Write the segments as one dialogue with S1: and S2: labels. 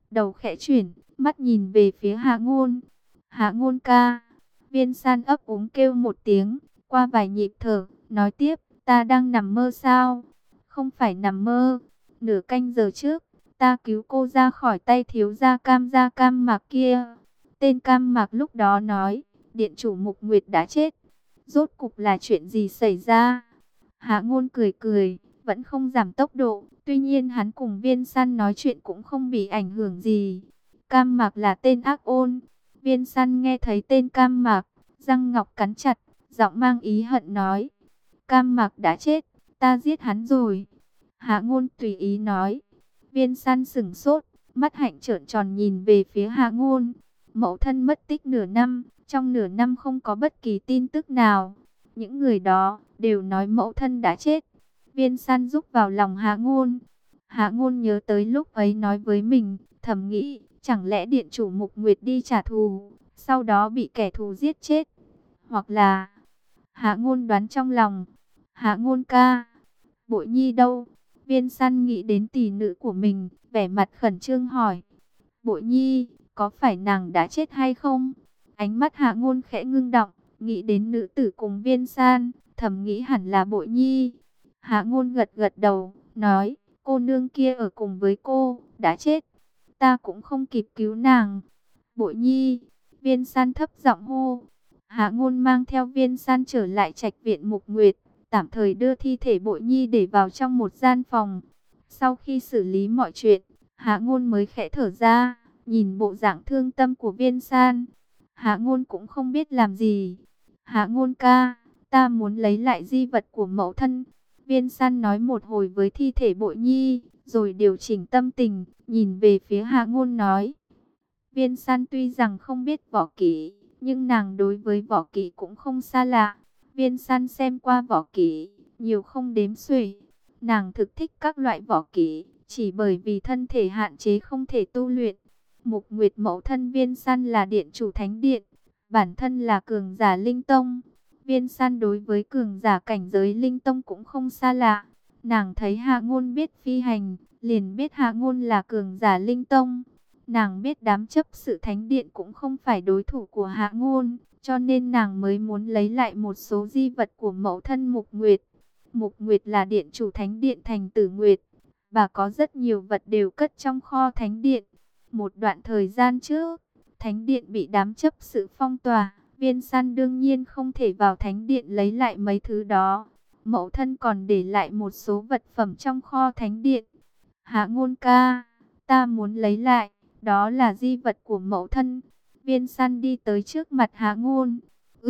S1: đầu khẽ chuyển, mắt nhìn về phía Hạ Ngôn. Hạ Ngôn ca. Viên San ấp úng kêu một tiếng, qua vài nhịp thở, nói tiếp, ta đang nằm mơ sao? Không phải nằm mơ. Nửa canh giờ trước, ta cứu cô ra khỏi tay thiếu gia Cam Mạc kia. Tên Cam Mạc lúc đó nói, điện chủ Mục Nguyệt đã chết. Rốt cục là chuyện gì xảy ra? Hạ Ngôn cười cười, vẫn không giảm tốc độ. Tuy nhiên hắn cùng Viên San nói chuyện cũng không bị ảnh hưởng gì. Cam Mạc là tên ác ôn. Viên San nghe thấy tên Cam Mạc, răng ngọc cắn chặt, giọng mang ý hận nói. Cam Mạc đã chết, ta giết hắn rồi. Hạ Ngôn tùy ý nói. Viên San sững sốt, mắt hạnh trợn tròn nhìn về phía Hạ Ngôn. Mẫu thân mất tích nửa năm, trong nửa năm không có bất kỳ tin tức nào. Những người đó đều nói mẫu thân đã chết. Viên San rúc vào lòng Hạ Ngôn. Hạ Ngôn nhớ tới lúc ấy nói với mình, thầm nghĩ, chẳng lẽ điện chủ Mục Nguyệt đi trả thù, sau đó bị kẻ thù giết chết. Hoặc là, Hạ Ngôn đoán trong lòng, Hạ Ngôn ca, Bội Nhi đâu? Viên San nghĩ đến tỷ nữ của mình, vẻ mặt khẩn trương hỏi, Bội Nhi, có phải nàng đã chết hay không? Ánh mắt Hạ Ngôn khẽ ngưng đọng, nghĩ đến nữ tử cùng Viên San, thầm nghĩ hẳn là Bội Nhi. Hạ Ngôn gật gật đầu, nói, cô nương kia ở cùng với cô, đã chết. Ta cũng không kịp cứu nàng. Bội Nhi, Viên San thấp giọng hô. Hạ Ngôn mang theo Viên San trở lại trạch viện Mục Nguyệt, tạm thời đưa thi thể Bội Nhi để vào trong một gian phòng. Sau khi xử lý mọi chuyện, Hạ Ngôn mới khẽ thở ra, nhìn bộ dạng thương tâm của Viên San. Hạ Ngôn cũng không biết làm gì. Hạ Ngôn ca, ta muốn lấy lại di vật của mẫu thân. Viên San nói một hồi với thi thể Bội Nhi, rồi điều chỉnh tâm tình, nhìn về phía Hạ Ngôn nói. Viên San tuy rằng không biết võ kỹ, nhưng nàng đối với võ kỹ cũng không xa lạ. Viên San xem qua võ kỹ, nhiều không đếm xuể. Nàng thực thích các loại võ kỹ, chỉ bởi vì thân thể hạn chế không thể tu luyện. Mục Nguyệt mẫu thân Viên San là điện chủ thánh điện, bản thân là cường giả linh tông. Viên San đối với cường giả cảnh giới linh tông cũng không xa lạ. Nàng thấy Hạ Ngôn biết phi hành, liền biết Hạ Ngôn là cường giả linh tông. Nàng biết đám chấp sự thánh điện cũng không phải đối thủ của Hạ Ngôn, cho nên nàng mới muốn lấy lại một số di vật của mẫu thân Mục Nguyệt. Mục Nguyệt là điện chủ thánh điện Thành Tử Nguyệt. Bà có rất nhiều vật đều cất trong kho thánh điện. Một đoạn thời gian trước, thánh điện bị đám chấp sự phong tỏa. Viên San đương nhiên không thể vào thánh điện lấy lại mấy thứ đó. Mẫu thân còn để lại một số vật phẩm trong kho thánh điện. Hạ Ngôn ca, ta muốn lấy lại. Đó là di vật của mẫu thân. Viên San đi tới trước mặt Hạ Ngôn.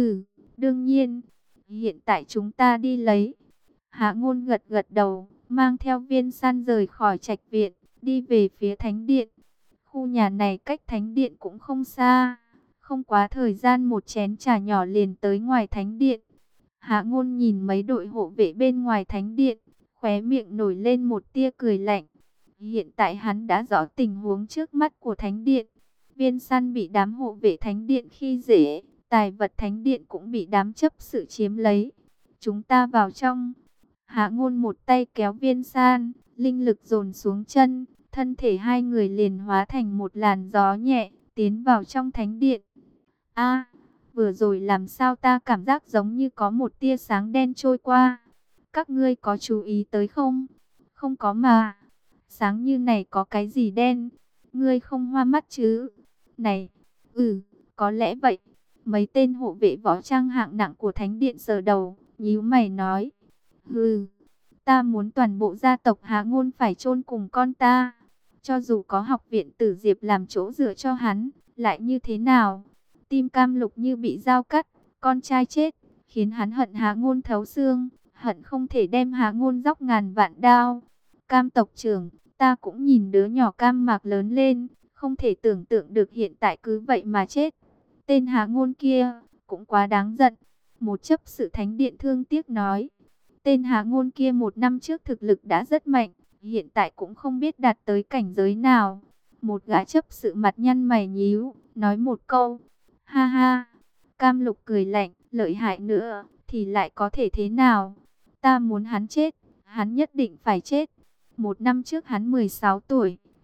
S1: Đương nhiên. Hiện tại chúng ta đi lấy. Hạ Ngôn gật gật đầu, mang theo Viên San rời khỏi trạch viện, đi về phía thánh điện. Khu nhà này cách thánh điện cũng không xa. Không quá thời gian một chén trà nhỏ liền tới ngoài thánh điện. Hạ Ngôn nhìn mấy đội hộ vệ bên ngoài thánh điện, khóe miệng nổi lên một tia cười lạnh. Hiện tại hắn đã rõ tình huống trước mắt của thánh điện. Viên San bị đám hộ vệ thánh điện khi dễ, tài vật thánh điện cũng bị đám chấp sự chiếm lấy. Chúng ta vào trong. Hạ Ngôn một tay kéo Viên San, linh lực dồn xuống chân, thân thể hai người liền hóa thành một làn gió nhẹ, tiến vào trong thánh điện. Vừa rồi làm sao ta cảm giác giống như có một tia sáng đen trôi qua. Các ngươi có chú ý tới không? Không có mà. Sáng như này có cái gì đen? Ngươi không hoa mắt chứ? Này, có lẽ vậy. Mấy tên hộ vệ võ trang hạng nặng của thánh điện sờ đầu, nhíu mày nói. Ta muốn toàn bộ gia tộc Hạ Ngôn phải chôn cùng con ta. Cho dù có học viện Tử Diệp làm chỗ dựa cho hắn, lại như thế nào? Tim Cam Lục như bị dao cắt, con trai chết, khiến hắn hận Hạ Ngôn thấu xương, hận không thể đem Hạ Ngôn dóc ngàn vạn đao. Cam tộc trưởng, ta cũng nhìn đứa nhỏ Cam Mạc lớn lên, không thể tưởng tượng được hiện tại cứ vậy mà chết. Tên Hạ Ngôn kia, cũng quá đáng giận. Một chấp sự thánh điện thương tiếc nói. Tên Hạ Ngôn kia một năm trước thực lực đã rất mạnh, hiện tại cũng không biết đạt tới cảnh giới nào. Một gã chấp sự mặt nhăn mày nhíu, nói một câu. Ha ha, Cam Lục cười lạnh, lợi hại nữa, thì lại có thể thế nào? Ta muốn hắn chết, hắn nhất định phải chết. Một năm trước hắn 16 tuổi,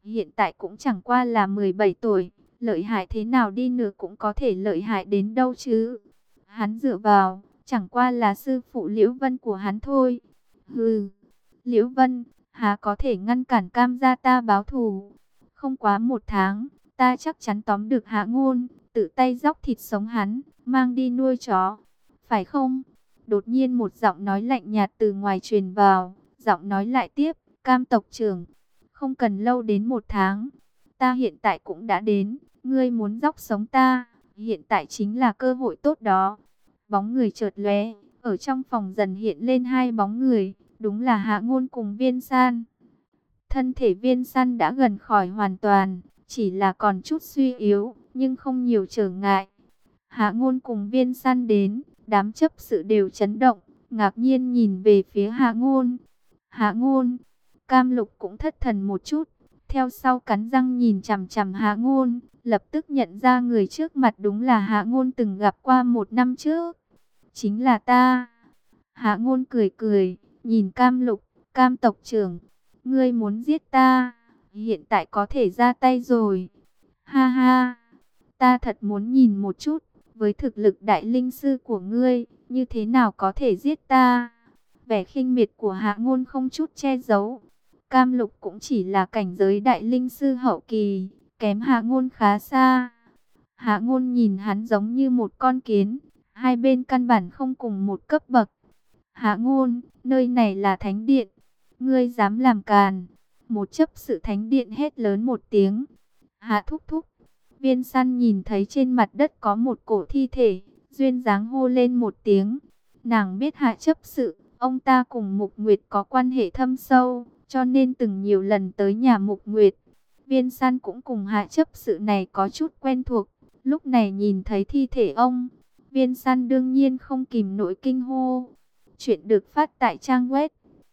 S1: hiện tại cũng chẳng qua là 17 tuổi, lợi hại thế nào đi nữa cũng có thể lợi hại đến đâu chứ. Hắn dựa vào, chẳng qua là sư phụ Liễu Vân của hắn thôi. Hừ, Liễu Vân, há có thể ngăn cản Cam gia ta báo thù. Không quá 1 tháng, ta chắc chắn tóm được Hạ Ngôn, tự tay róc thịt sống hắn, mang đi nuôi chó. Phải không? Đột nhiên một giọng nói lạnh nhạt từ ngoài truyền vào, giọng nói lại tiếp, Cam tộc trưởng, không cần lâu đến 1 tháng, ta hiện tại cũng đã đến, ngươi muốn róc sống ta, hiện tại chính là cơ hội tốt đó. Bóng người chợt lóe, ở trong phòng dần hiện lên 2 bóng người, đúng là Hạ Ngôn cùng Viên San. Thân thể Viên San đã gần khỏi hoàn toàn, chỉ là còn chút suy yếu, nhưng không nhiều trở ngại. Hạ Ngôn cùng Viên San đến, đám chấp sự đều chấn động, ngạc nhiên nhìn về phía Hạ Ngôn. Hạ Ngôn, Cam Lục cũng thất thần một chút, theo sau cắn răng nhìn chằm chằm Hạ Ngôn, lập tức nhận ra người trước mặt đúng là Hạ Ngôn từng gặp qua 1 năm trước. Chính là ta. Hạ Ngôn cười cười, nhìn Cam Lục, Cam tộc trưởng, ngươi muốn giết ta, hiện tại có thể ra tay rồi. Ha ha, ta thật muốn nhìn một chút, với thực lực đại linh sư của ngươi, như thế nào có thể giết ta. Vẻ khinh miệt của Hạ Ngôn không chút che giấu. Cam Lục cũng chỉ là cảnh giới đại linh sư hậu kỳ, kém Hạ Ngôn khá xa. Hạ Ngôn nhìn hắn giống như một con kiến, hai bên căn bản không cùng một cấp bậc. Hạ Ngôn, nơi này là thánh điện, ngươi dám làm càn. Một chấp sự thánh điện hét lớn một tiếng. Hạ thúc thúc. Viên San nhìn thấy trên mặt đất có một cổ thi thể, duyên dáng hô lên một tiếng. Nàng biết Hạ chấp sự, ông ta cùng Mục Nguyệt có quan hệ thâm sâu, cho nên từng nhiều lần tới nhà Mục Nguyệt. Viên San cũng cùng Hạ chấp sự này có chút quen thuộc, lúc này nhìn thấy thi thể ông, Viên San đương nhiên không kìm nổi kinh hô. Chuyện được phát tại trang web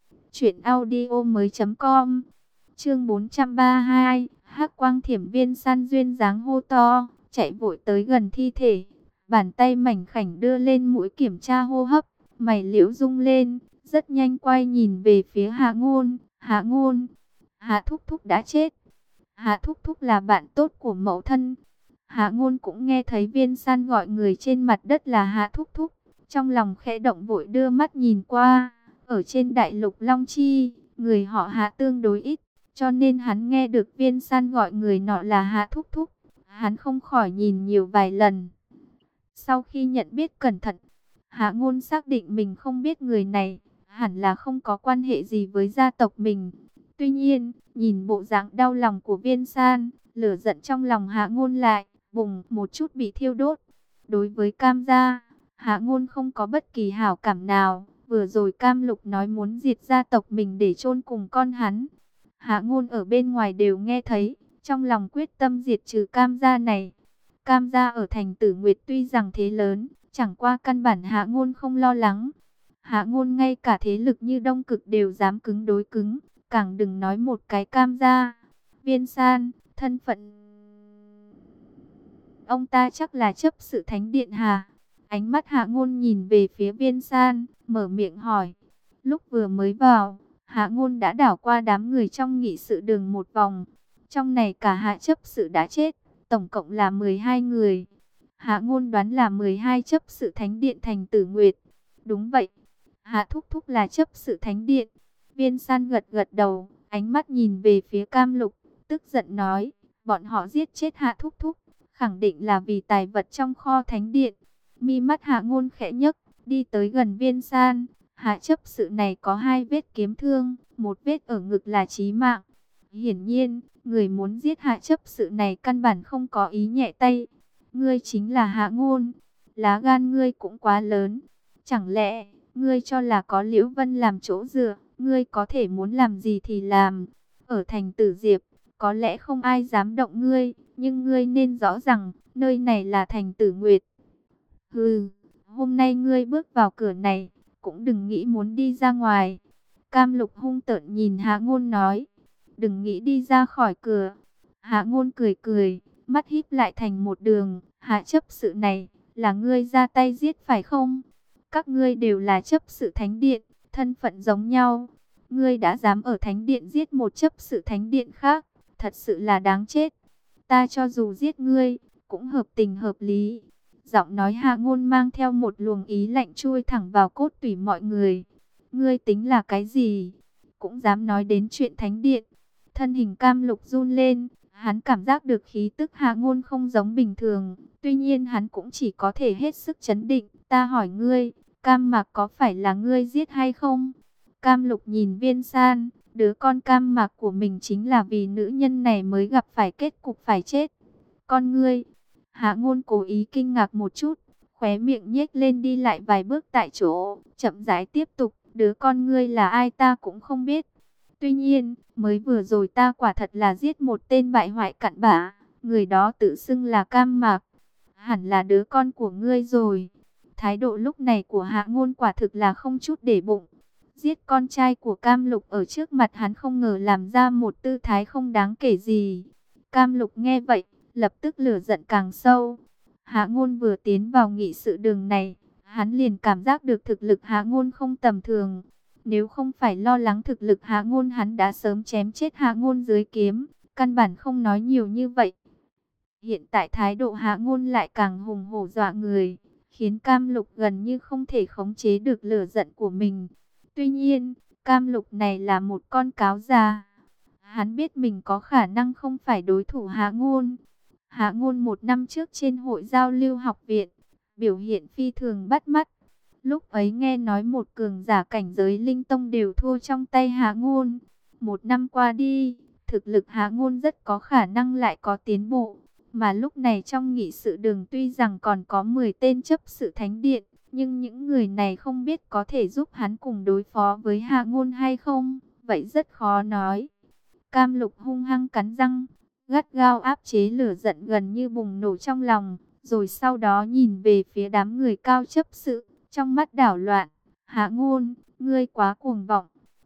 S1: truyệnaudiomoi.com. Chương 432, Hắc Quang Thiểm. Viên San duyên dáng hô to, chạy vội tới gần thi thể, bàn tay mảnh khảnh đưa lên mũi kiểm tra hô hấp, mày liễu rung lên, rất nhanh quay nhìn về phía Hạ Ngôn. Hạ Ngôn, Hạ thúc thúc đã chết. Hạ thúc thúc là bạn tốt của mẫu thân. Hạ Ngôn cũng nghe thấy Viên San gọi người trên mặt đất là Hạ thúc thúc, trong lòng khẽ động, vội đưa mắt nhìn qua. Ở trên đại lục Long Chi, người họ Hạ tương đối ít, cho nên hắn nghe được Viên San gọi người nọ là Hạ thúc thúc, hắn không khỏi nhìn nhiều vài lần. Sau khi nhận biết cẩn thận, Hạ Ngôn xác định mình không biết người này, hẳn là không có quan hệ gì với gia tộc mình. Tuy nhiên, nhìn bộ dạng đau lòng của Viên San, lửa giận trong lòng Hạ Ngôn lại bùng một chút bị thiêu đốt. Đối với Cam gia, Hạ Ngôn không có bất kỳ hảo cảm nào. Vừa rồi Cam Lục nói muốn diệt gia tộc mình để chôn cùng con hắn, Hạ Ngôn ở bên ngoài đều nghe thấy, trong lòng quyết tâm diệt trừ Cam gia này. Cam gia ở thành Tử Nguyệt tuy rằng thế lớn, chẳng qua căn bản Hạ Ngôn không lo lắng. Hạ Ngôn ngay cả thế lực như Đông Cực đều dám cứng đối cứng, càng đừng nói một cái Cam gia. Viên San, thân phận ông ta chắc là chấp sự thánh điện hà. Ánh mắt Hạ Ngôn nhìn về phía Viên San, mở miệng hỏi. Lúc vừa mới vào, Hạ Ngôn đã đảo qua đám người trong nghị sự đường một vòng. Trong này cả Hạ chấp sự đã chết, tổng cộng là 12 người. Hạ Ngôn đoán là 12 chấp sự thánh điện thành Tử Nguyệt. Đúng vậy, Hạ thúc thúc là chấp sự thánh điện. Viên San gật gật đầu, ánh mắt nhìn về phía Cam Lục, tức giận nói, bọn họ giết chết Hạ thúc thúc, khẳng định là vì tài vật trong kho thánh điện. Mi mắt Hạ Ngôn khẽ nhấc, đi tới gần Viên San. Hạ chấp sự này có 2 vết kiếm thương, một vết ở ngực là chí mạng. Hiển nhiên, người muốn giết Hạ chấp sự này căn bản không có ý nhẹ tay. Ngươi chính là Hạ Ngôn, lá gan ngươi cũng quá lớn. Chẳng lẽ ngươi cho là có Liễu Vân làm chỗ dựa, ngươi có thể muốn làm gì thì làm. Ở thành Tử Diệp, có lẽ không ai dám động ngươi, nhưng ngươi nên rõ rằng, nơi này là thành Tử Nguyệt. Hừ, hôm nay ngươi bước vào cửa này, cũng đừng nghĩ muốn đi ra ngoài. Cam Lục hung tợn nhìn Hạ Ngôn nói, đừng nghĩ đi ra khỏi cửa. Hạ Ngôn cười cười, mắt híp lại thành một đường. Hạ chấp sự này, là ngươi ra tay giết phải không? Các ngươi đều là chấp sự thánh điện, thân phận giống nhau. Ngươi đã dám ở thánh điện giết một chấp sự thánh điện khác, thật sự là đáng chết. Ta cho dù giết ngươi, cũng hợp tình hợp lý. Giọng nói Hạ Ngôn mang theo một luồng ý lạnh chui thẳng vào cốt tủy mọi người. Ngươi tính là cái gì? Cũng dám nói đến chuyện thánh điện. Thân hình Cam Lục run lên, hắn cảm giác được khí tức Hạ Ngôn không giống bình thường. Tuy nhiên hắn cũng chỉ có thể hết sức trấn định. Ta hỏi ngươi, Cam Mạc có phải là ngươi giết hay không? Cam Lục nhìn Viên San, đứa con Cam Mạc của mình chính là vì nữ nhân này mới gặp phải kết cục phải chết. Con ngươi, Hạ Ngôn cố ý kinh ngạc một chút, khóe miệng nhếch lên đi lại vài bước tại chỗ, chậm rãi tiếp tục, đứa con ngươi là ai ta cũng không biết. Tuy nhiên, mới vừa rồi ta quả thật là giết một tên bại hoại cặn bã, người đó tự xưng là Cam Mạc, hẳn là đứa con của ngươi rồi. Thái độ lúc này của Hạ Ngôn quả thực là không chút để bụng. Giết con trai của Cam Lục ở trước mặt hắn không ngờ làm ra một tư thái không đáng kể gì. Cam Lục nghe vậy, lập tức lửa giận càng sâu. Hạ Ngôn vừa tiến vào nghị sự đường này, hắn liền cảm giác được thực lực Hạ Ngôn không tầm thường. Nếu không phải lo lắng thực lực Hạ Ngôn, hắn đã sớm chém chết Hạ Ngôn dưới kiếm, căn bản không nói nhiều như vậy. Hiện tại thái độ Hạ Ngôn lại càng hùng hổ dọa người, khiến Cam Lục gần như không thể khống chế được lửa giận của mình. Tuy nhiên, Cam Lục này là một con cáo già. Hắn biết mình có khả năng không phải đối thủ Hạ Ngôn. Hạ Ngôn một năm trước trên hội giao lưu học viện, biểu hiện phi thường bắt mắt. Lúc ấy nghe nói một cường giả cảnh giới linh tông đều thua trong tay Hạ Ngôn. Một năm qua đi, thực lực Hạ Ngôn rất có khả năng lại có tiến bộ. Mà lúc này trong nghị sự đường tuy rằng còn có 10 tên chấp sự thánh điện, nhưng những người này không biết có thể giúp hắn cùng đối phó với Hạ Ngôn hay không, vậy rất khó nói. Cam Lục hung hăng cắn răng, gắt gao áp chế lửa giận gần như bùng nổ trong lòng, rồi sau đó nhìn về phía đám người cao chấp sự, trong mắt đảo loạn. Hạ Ngôn, ngươi quá cuồng vọng.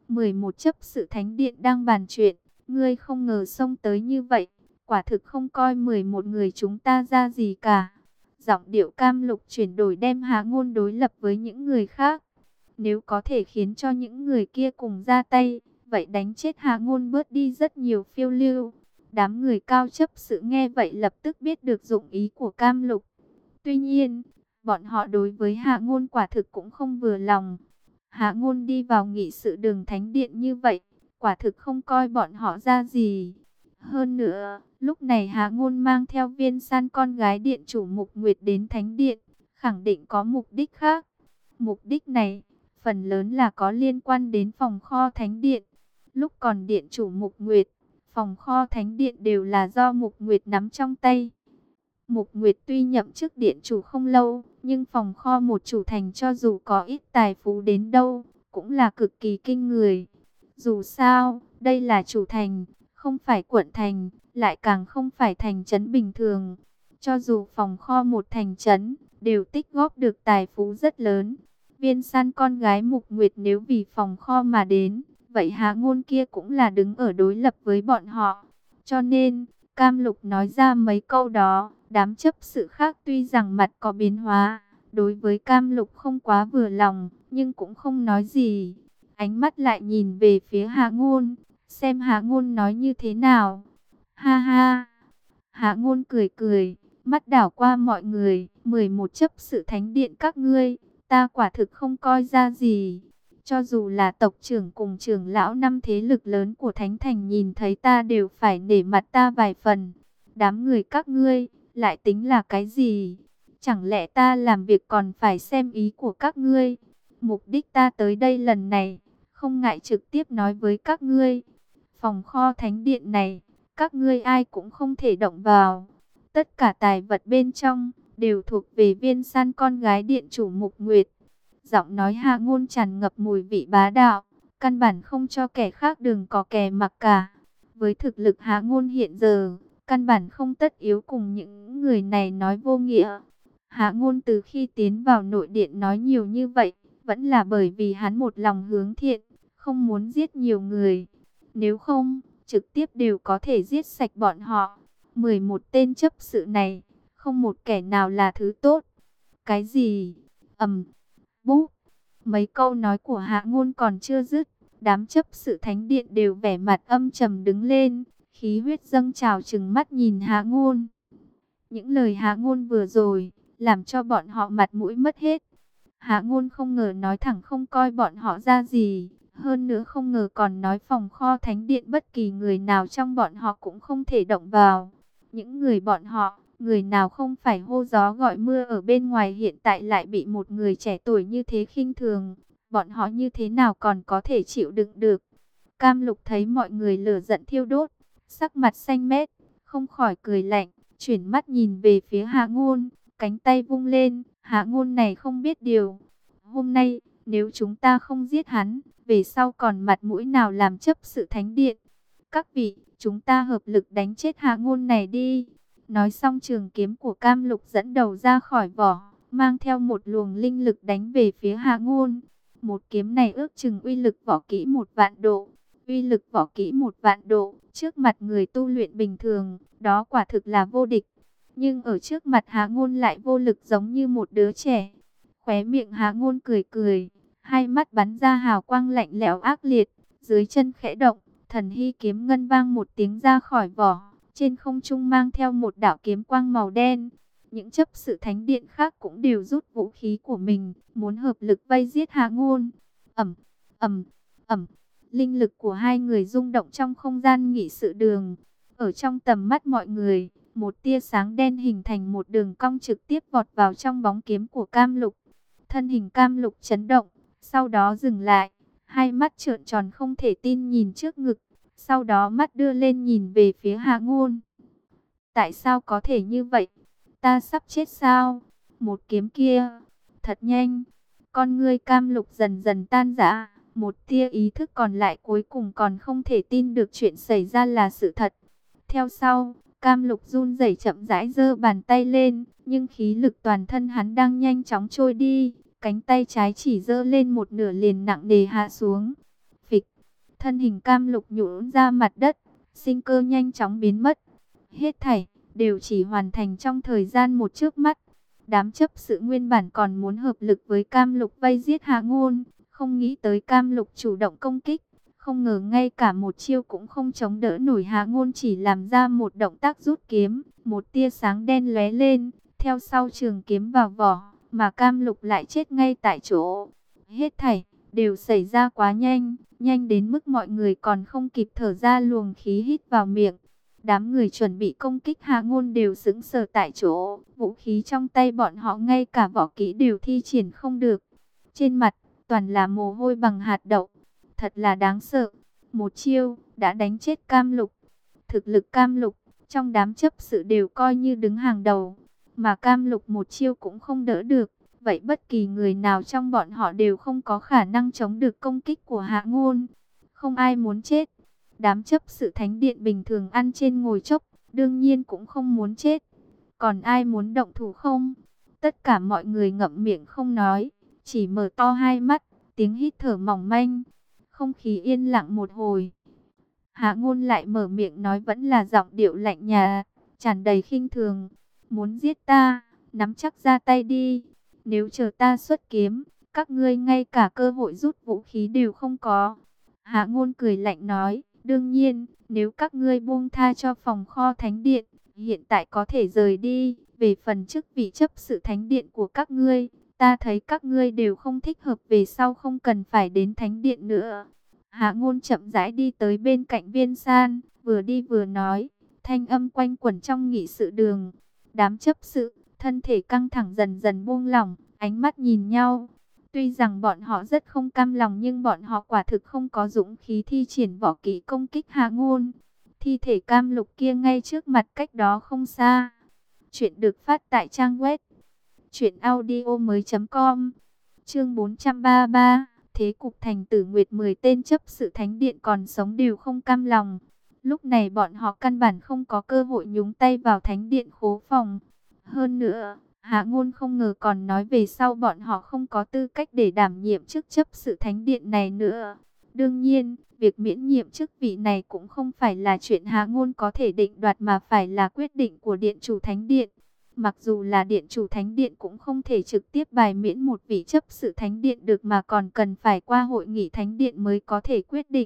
S1: 11 chấp sự thánh điện đang bàn chuyện, ngươi không ngờ xông tới như vậy, quả thực không coi 11 người chúng ta ra gì cả. Giọng điệu Cam Lục chuyển đổi đem Hạ Ngôn đối lập với những người khác. Nếu có thể khiến cho những người kia cùng ra tay, vậy đánh chết Hạ Ngôn bớt đi rất nhiều phiêu lưu. Đám người cao chấp sự nghe vậy lập tức biết được dụng ý của Cam Lục. Tuy nhiên, bọn họ đối với Hạ Ngôn quả thực cũng không vừa lòng. Hạ Ngôn đi vào nghị sự đường thánh điện như vậy, quả thực không coi bọn họ ra gì. Hơn nữa, lúc này Hạ Ngôn mang theo Viên San con gái điện chủ Mục Nguyệt đến thánh điện, khẳng định có mục đích khác. Mục đích này, phần lớn là có liên quan đến phòng kho thánh điện. Lúc còn điện chủ Mục Nguyệt, phòng kho thánh điện đều là do Mục Nguyệt nắm trong tay. Mục Nguyệt tuy nhậm chức điện chủ không lâu, nhưng phòng kho một chủ thành cho dù có ít tài phú đến đâu, cũng là cực kỳ kinh người. Dù sao, đây là chủ thành, không phải quận thành, lại càng không phải thành trấn bình thường. Cho dù phòng kho một thành trấn, đều tích góp được tài phú rất lớn. Viên San con gái Mục Nguyệt nếu vì phòng kho mà đến, vậy Hạ Ngôn kia cũng là đứng ở đối lập với bọn họ. Cho nên, Cam Lục nói ra mấy câu đó, đám chấp sự khác tuy rằng mặt có biến hóa, đối với Cam Lục không quá vừa lòng, nhưng cũng không nói gì. Ánh mắt lại nhìn về phía Hạ Ngôn, xem Hạ Ngôn nói như thế nào. Ha ha! Hạ Ngôn cười cười, mắt đảo qua mọi người, 11 chấp sự thánh điện các ngươi, ta quả thực không coi ra gì. Cho dù là tộc trưởng cùng trưởng lão năm thế lực lớn của Thánh Thành nhìn thấy ta đều phải nể mặt ta vài phần. Đám người các ngươi, lại tính là cái gì? Chẳng lẽ ta làm việc còn phải xem ý của các ngươi? Mục đích ta tới đây lần này, không ngại trực tiếp nói với các ngươi. Phòng kho thánh điện này, các ngươi ai cũng không thể động vào. Tất cả tài vật bên trong, đều thuộc về Viên San con gái điện chủ Mục Nguyệt. Giọng nói Hạ Ngôn tràn ngập mùi vị bá đạo, căn bản không cho kẻ khác đường có kẻ mặc cả. Với thực lực Hạ Ngôn hiện giờ, căn bản không tất yếu cùng những người này nói vô nghĩa. Hạ Ngôn từ khi tiến vào nội điện nói nhiều như vậy, vẫn là bởi vì hắn một lòng hướng thiện, không muốn giết nhiều người. Nếu không, trực tiếp đều có thể giết sạch bọn họ. 11 tên chấp sự này, không một kẻ nào là thứ tốt. Cái gì? Búp! Mấy câu nói của Hạ Ngôn còn chưa dứt, đám chấp sự thánh điện đều vẻ mặt âm trầm đứng lên, khí huyết dâng trào trừng mắt nhìn Hạ Ngôn. Những lời Hạ Ngôn vừa rồi, làm cho bọn họ mặt mũi mất hết. Hạ Ngôn không ngờ nói thẳng không coi bọn họ ra gì. Hơn nữa không ngờ còn nói phòng kho thánh điện bất kỳ người nào trong bọn họ cũng không thể động vào. Những người bọn họ, người nào không phải hô gió gọi mưa ở bên ngoài hiện tại lại bị một người trẻ tuổi như thế khinh thường. Bọn họ như thế nào còn có thể chịu đựng được. Cam Lục thấy mọi người lửa giận thiêu đốt, sắc mặt xanh mét, không khỏi cười lạnh, chuyển mắt nhìn về phía Hạ Ngôn, cánh tay vung lên, Hạ Ngôn này không biết điều. Hôm nay, nếu chúng ta không giết hắn, về sau còn mặt mũi nào làm chấp sự thánh điện. Các vị, chúng ta hợp lực đánh chết Hạ Ngôn này đi. Nói xong trường kiếm của Cam Lục dẫn đầu ra khỏi vỏ, mang theo một luồng linh lực đánh về phía Hạ Ngôn. Một kiếm này ước chừng uy lực võ kỹ 1.000.000 độ. Uy lực võ kỹ 1.000.000 độ, trước mặt người tu luyện bình thường, đó quả thực là vô địch. Nhưng ở trước mặt Hạ Ngôn lại vô lực giống như một đứa trẻ. Khóe miệng Hạ Ngôn cười cười, hai mắt bắn ra hào quang lạnh lẽo ác liệt, dưới chân khẽ động, thần hy kiếm ngân vang một tiếng ra khỏi vỏ, trên không trung mang theo một đạo kiếm quang màu đen. Những chấp sự thánh điện khác cũng đều rút vũ khí của mình, muốn hợp lực vây giết Hạ Ngôn. Ầm, ầm, ầm, linh lực của hai người rung động trong không gian nghị sự đường. Ở trong tầm mắt mọi người, một tia sáng đen hình thành một đường cong trực tiếp vọt vào trong bóng kiếm của Cam Lục. Thân hình Cam Lục chấn động, sau đó dừng lại, hai mắt trợn tròn không thể tin nhìn trước ngực, sau đó mắt đưa lên nhìn về phía Hạ Ngôn. Tại sao có thể như vậy? Ta sắp chết sao? Một kiếm kia, thật nhanh. Con ngươi Cam Lục dần dần tan rã, một tia ý thức còn lại cuối cùng còn không thể tin được chuyện xảy ra là sự thật. Theo sau, Cam Lục run rẩy chậm rãi giơ bàn tay lên, nhưng khí lực toàn thân hắn đang nhanh chóng trôi đi, cánh tay trái chỉ giơ lên một nửa liền nặng nề hạ xuống. Phịch, thân hình Cam Lục nhũn ra mặt đất, sinh cơ nhanh chóng biến mất. Hết thảy đều chỉ hoàn thành trong thời gian một chớp mắt. Đám chấp sự nguyên bản còn muốn hợp lực với Cam Lục vây giết Hạ Ngôn, không nghĩ tới Cam Lục chủ động công kích, không ngờ ngay cả một chiêu cũng không chống đỡ nổi. Hạ Ngôn chỉ làm ra một động tác rút kiếm, một tia sáng đen lóe lên, theo sau trường kiếm vào vỏ, mà Cam Lục lại chết ngay tại chỗ. Hết thảy đều xảy ra quá nhanh, nhanh đến mức mọi người còn không kịp thở ra luồng khí hít vào miệng. Đám người chuẩn bị công kích Hạ Ngôn đều sững sờ tại chỗ, vũ khí trong tay bọn họ ngay cả võ kỹ đều thi triển không được. Trên mặt toàn là mồ hôi bằng hạt đậu, thật là đáng sợ. Một chiêu đã đánh chết Cam Lục. Thực lực Cam Lục trong đám chấp sự đều coi như đứng hàng đầu, mà Cam Lục một chiêu cũng không đỡ được. Vậy bất kỳ người nào trong bọn họ đều không có khả năng chống được công kích của Hạ Ngôn. Không ai muốn chết. Đám chấp sự thánh điện bình thường ăn trên ngồi chốc, đương nhiên cũng không muốn chết. Còn ai muốn động thủ không? Tất cả mọi người ngậm miệng không nói, chỉ mở to hai mắt, tiếng hít thở mỏng manh. Không khí yên lặng một hồi. Hạ Ngôn lại mở miệng nói, vẫn là giọng điệu lạnh nhạt, tràn đầy khinh thường. Muốn giết ta, nắm chắc ra tay đi. Nếu chờ ta xuất kiếm, các ngươi ngay cả cơ hội rút vũ khí đều không có. Hạ Ngôn cười lạnh nói, đương nhiên, nếu các ngươi buông tha cho phòng kho thánh điện, hiện tại có thể rời đi. Về phần chức vị chấp sự thánh điện của các ngươi, ta thấy các ngươi đều không thích hợp, về sau không cần phải đến thánh điện nữa. Hạ Ngôn chậm rãi đi tới bên cạnh Viên San, vừa đi vừa nói, thanh âm quanh quẩn trong nghị sự đường. Đám chấp sự, thân thể căng thẳng dần dần buông lỏng, ánh mắt nhìn nhau. Tuy rằng bọn họ rất không cam lòng, nhưng bọn họ quả thực không có dũng khí thi triển võ kỹ công kích Hạ Ngôn. Thi thể Cam Lục kia ngay trước mặt, cách đó không xa. Chuyện được phát tại trang web truyệnaudiomoi.com. Chương 433. Thế cục thành Tử Nguyệt, 10 tên chấp sự thánh điện còn sống đều không cam lòng. Lúc này bọn họ căn bản không có cơ hội nhúng tay vào thánh điện khố phòng. Hơn nữa, Hạ Ngôn không ngờ còn nói về sau bọn họ không có tư cách để đảm nhiệm chức chấp sự thánh điện này nữa. Đương nhiên, việc miễn nhiệm chức vị này cũng không phải là chuyện Hạ Ngôn có thể định đoạt, mà phải là quyết định của điện chủ thánh điện. Mặc dù là điện chủ thánh điện cũng không thể trực tiếp bài miễn một vị chấp sự thánh điện được, mà còn cần phải qua hội nghị thánh điện mới có thể quyết định.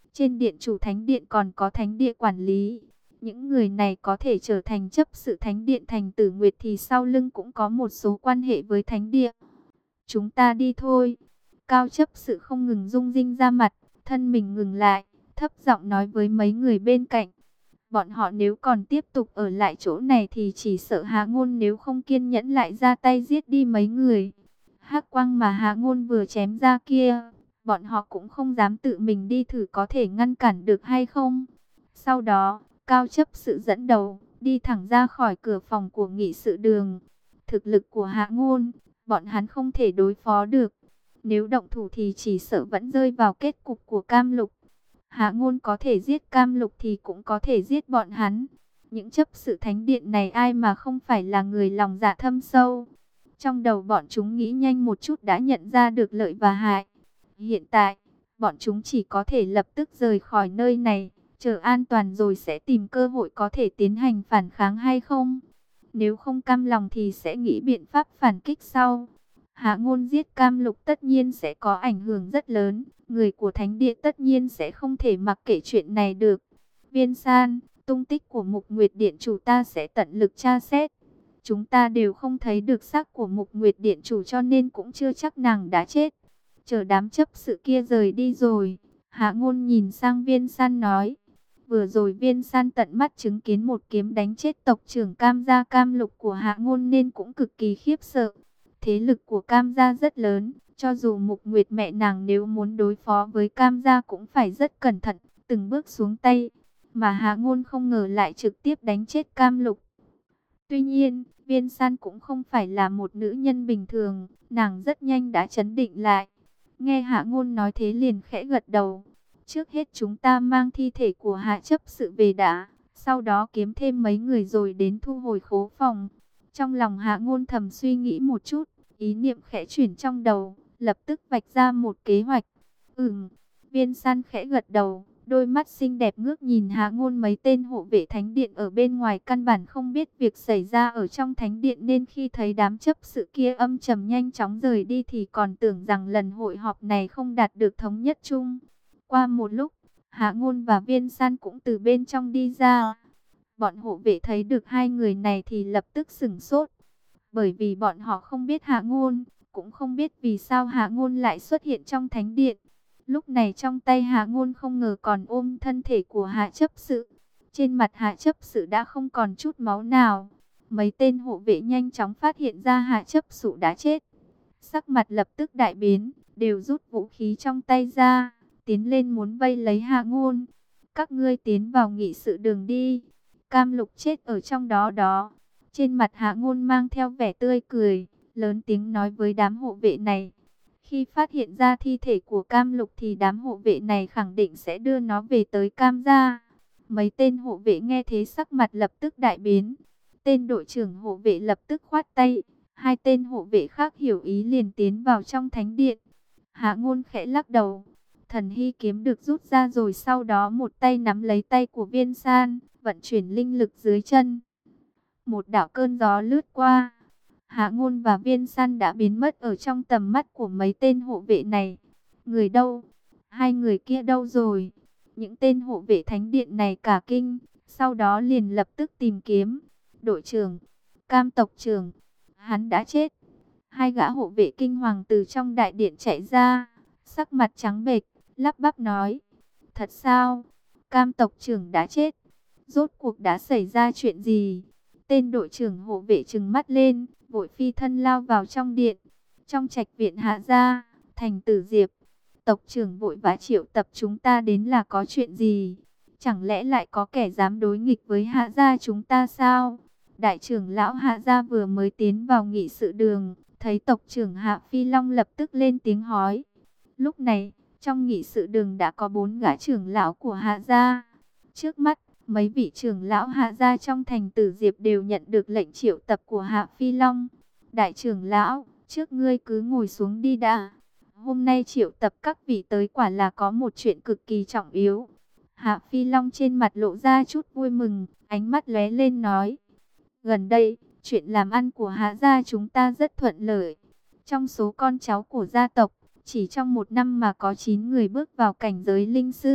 S1: Trên điện chủ thánh điện còn có thánh địa quản lý. Những người này có thể trở thành chấp sự thánh điện thành Tử Nguyệt thì sau lưng cũng có một số quan hệ với thánh địa. Chúng ta đi thôi. Cao chấp sự không ngừng rung rinh ra mặt, thân mình ngừng lại, thấp giọng nói với mấy người bên cạnh. Bọn họ nếu còn tiếp tục ở lại chỗ này thì chỉ sợ Hạ Ngôn nếu không kiên nhẫn lại ra tay giết đi mấy người. Hắc quang mà Hạ Ngôn vừa chém ra kia, bọn họ cũng không dám tự mình đi thử có thể ngăn cản được hay không. Sau đó, Cao chấp sự dẫn đầu, đi thẳng ra khỏi cửa phòng của nghị sự đường. Thực lực của Hạ Ngôn, bọn hắn không thể đối phó được. Nếu động thủ thì chỉ sợ vẫn rơi vào kết cục của Cam Lục. Hạ Ngôn có thể giết Cam Lục thì cũng có thể giết bọn hắn. Những chấp sự thánh điện này ai mà không phải là người lòng dạ thâm sâu. Trong đầu bọn chúng nghĩ nhanh một chút đã nhận ra được lợi và hại. Hiện tại, bọn chúng chỉ có thể lập tức rời khỏi nơi này, chờ an toàn rồi sẽ tìm cơ hội có thể tiến hành phản kháng hay không. Nếu không cam lòng thì sẽ nghĩ biện pháp phản kích sau. Hạ Ngôn giết Cam Lục tất nhiên sẽ có ảnh hưởng rất lớn. Người của Thánh Địa tất nhiên sẽ không thể mặc kệ chuyện này được. Viên San, tung tích của Mục Nguyệt Điện chủ ta sẽ tận lực tra xét. Chúng ta đều không thấy được xác của Mục Nguyệt Điện chủ cho nên cũng chưa chắc nàng đã chết. Chờ đám chấp sự kia rời đi rồi, Hạ Ngôn nhìn sang Viên San nói. Vừa rồi Viên San tận mắt chứng kiến một kiếm đánh chết tộc trưởng Cam gia Cam Lục của Hạ Ngôn nên cũng cực kỳ khiếp sợ. Thế lực của Cam gia rất lớn, cho dù Mục Nguyệt mẹ nàng nếu muốn đối phó với Cam gia cũng phải rất cẩn thận, từng bước xuống tay. Mà Hạ Ngôn không ngờ lại trực tiếp đánh chết Cam Lục. Tuy nhiên, Viên San cũng không phải là một nữ nhân bình thường, nàng rất nhanh đã trấn định lại. Nghe Hạ Ngôn nói thế liền khẽ gật đầu. Trước hết chúng ta mang thi thể của Hạ chấp sự về đã, sau đó kiếm thêm mấy người rồi đến thu hồi khố phòng. Trong lòng Hạ Ngôn thầm suy nghĩ một chút, ý niệm khẽ chuyển trong đầu, lập tức vạch ra một kế hoạch. Viên San khẽ gật đầu, đôi mắt xinh đẹp ngước nhìn Hạ Ngôn. Mấy tên hộ vệ thánh điện ở bên ngoài căn bản không biết việc xảy ra ở trong thánh điện nên khi thấy đám chấp sự kia âm trầm nhanh chóng rời đi thì còn tưởng rằng lần hội họp này không đạt được thống nhất chung. Qua một lúc, Hạ Ngôn và Viên San cũng từ bên trong đi ra. Bọn hộ vệ thấy được hai người này thì lập tức sửng sốt, bởi vì bọn họ không biết Hạ Ngôn, cũng không biết vì sao Hạ Ngôn lại xuất hiện trong thánh điện. Lúc này trong tay Hạ Ngôn không ngờ còn ôm thân thể của Hạ chấp sự. Trên mặt Hạ chấp sự đã không còn chút máu nào. Mấy tên hộ vệ nhanh chóng phát hiện ra Hạ chấp sự đã chết. Sắc mặt lập tức đại biến, đều rút vũ khí trong tay ra, tiến lên muốn vây lấy Hạ Ngôn. Các ngươi tiến vào nghị sự đường đi. Cam Lục chết ở trong đó. Trên mặt Hạ Ngôn mang theo vẻ tươi cười, lớn tiếng nói với đám hộ vệ này. Khi phát hiện ra thi thể của Cam Lục thì đám hộ vệ này khẳng định sẽ đưa nó về tới Cam gia. Mấy tên hộ vệ nghe thế sắc mặt lập tức đại biến. Tên đội trưởng hộ vệ lập tức khoát tay. Hai tên hộ vệ khác hiểu ý liền tiến vào trong thánh điện. Hạ Ngôn khẽ lắc đầu. Thần hy kiếm được rút ra rồi sau đó một tay nắm lấy tay của Viên San, vận chuyển linh lực dưới chân. Một đạo cơn gió lướt qua. Hạ Ngôn và Viên San đã biến mất ở trong tầm mắt của mấy tên hộ vệ này. Người đâu? Hai người kia đâu rồi? Những tên hộ vệ thánh điện này cả kinh, sau đó liền lập tức tìm kiếm. Đội trưởng, Cam tộc trưởng, hắn đã chết. Hai gã hộ vệ kinh hoàng từ trong đại điện chạy ra, sắc mặt trắng bệch, lắp bắp nói. Thật sao? Cam tộc trưởng đã chết. Rốt cuộc đã xảy ra chuyện gì? Tên đội trưởng hộ vệ trừng mắt lên, vội phi thân lao vào trong điện. Trong trạch viện Hạ gia, Thành Tử Diệp, tộc trưởng vội vã triệu tập chúng ta đến là có chuyện gì? Chẳng lẽ lại có kẻ dám đối nghịch với Hạ gia chúng ta sao? Đại trưởng lão Hạ gia vừa mới tiến vào nghị sự đường, thấy tộc trưởng Hạ Phi Long lập tức lên tiếng hói. Lúc này, trong nghị sự đường đã có 4 gã trưởng lão của Hạ gia. Trước mắt, mấy vị trưởng lão Hạ gia trong Thành Tử Diệp đều nhận được lệnh triệu tập của Hạ Phi Long. Đại trưởng lão, trước ngươi cứ ngồi xuống đi đã. Hôm nay triệu tập các vị tới quả là có một chuyện cực kỳ trọng yếu. Hạ Phi Long trên mặt lộ ra chút vui mừng, ánh mắt lóe lên nói. Gần đây, chuyện làm ăn của Hạ gia chúng ta rất thuận lợi. Trong số con cháu của gia tộc, chỉ trong 1 năm mà có 9 người bước vào cảnh giới linh sư.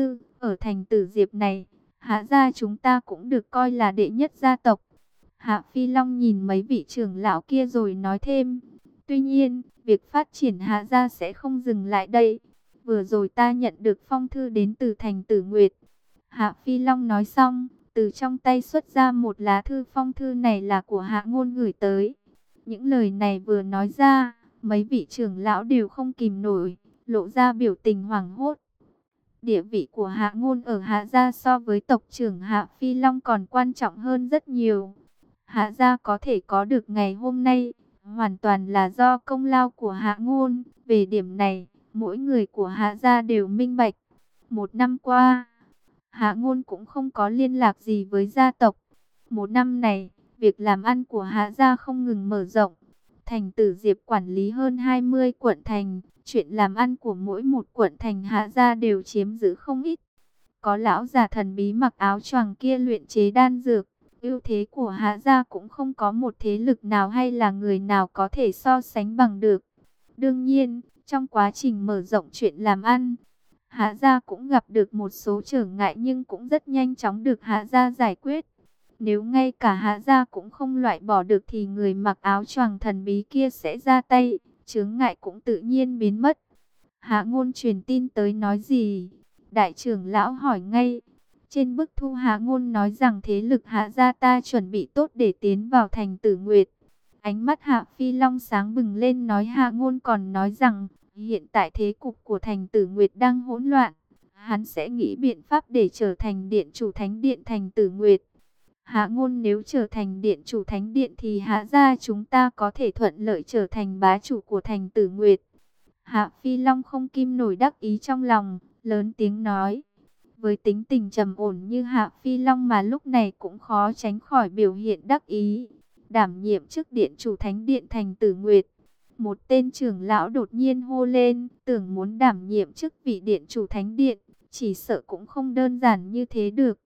S1: ở thành Tử Diệp này, Hạ gia chúng ta cũng được coi là đệ nhất gia tộc. Hạ Phi Long nhìn mấy vị trưởng lão kia rồi nói thêm, tuy nhiên, việc phát triển Hạ gia sẽ không dừng lại đây. Vừa rồi ta nhận được phong thư đến từ thành Tử Nguyệt. Hạ Phi Long nói xong, từ trong tay xuất ra một lá thư, phong thư này là của Hạ Ngôn gửi tới. Những lời này vừa nói ra, mấy vị trưởng lão đều không kìm nổi, lộ ra biểu tình hoảng hốt. Địa vị của Hạ Ngôn ở Hạ gia so với tộc trưởng Hạ Phi Long còn quan trọng hơn rất nhiều. Hạ gia có thể có được ngày hôm nay, hoàn toàn là do công lao của Hạ Ngôn. Về điểm này, mỗi người của Hạ gia đều minh bạch. Một năm qua, Hạ Ngôn cũng không có liên lạc gì với gia tộc. Một năm này, việc làm ăn của Hạ gia không ngừng mở rộng. Thành Tử Diệp quản lý hơn 20 quận thành, chuyện làm ăn của mỗi một quận thành Hạ gia đều chiếm giữ không ít. Có lão già thần bí mặc áo choàng kia luyện chế đan dược, ưu thế của Hạ gia cũng không có một thế lực nào hay là người nào có thể so sánh bằng được. Đương nhiên, trong quá trình mở rộng chuyện làm ăn, Hạ gia cũng gặp được một số trở ngại nhưng cũng rất nhanh chóng được Hạ gia giải quyết. Nếu ngay cả Hạ gia cũng không loại bỏ được thì người mặc áo choàng thần bí kia sẽ ra tay, chướng ngại cũng tự nhiên biến mất. Hạ Ngôn truyền tin tới nói gì? Đại trưởng lão hỏi ngay. Trên bức thư Hạ Ngôn nói rằng thế lực Hạ gia ta chuẩn bị tốt để tiến vào thành Tử Nguyệt. Ánh mắt Hạ Phi Long sáng bừng lên, nói Hạ Ngôn còn nói rằng hiện tại thế cục của thành Tử Nguyệt đang hỗn loạn. Hắn sẽ nghĩ biện pháp để trở thành điện chủ thánh điện thành Tử Nguyệt. Hạ Ngôn nếu trở thành điện chủ thánh điện thì Hạ gia chúng ta có thể thuận lợi trở thành bá chủ của thành Tử Nguyệt. Hạ Phi Long không kim nổi đắc ý trong lòng, lớn tiếng nói. Với tính tình trầm ổn như Hạ Phi Long mà lúc này cũng khó tránh khỏi biểu hiện đắc ý. Đảm nhiệm chức điện chủ thánh điện thành Tử Nguyệt. Một tên trưởng lão đột nhiên hô lên, tưởng muốn đảm nhiệm chức vị điện chủ thánh điện, chỉ sợ cũng không đơn giản như thế được.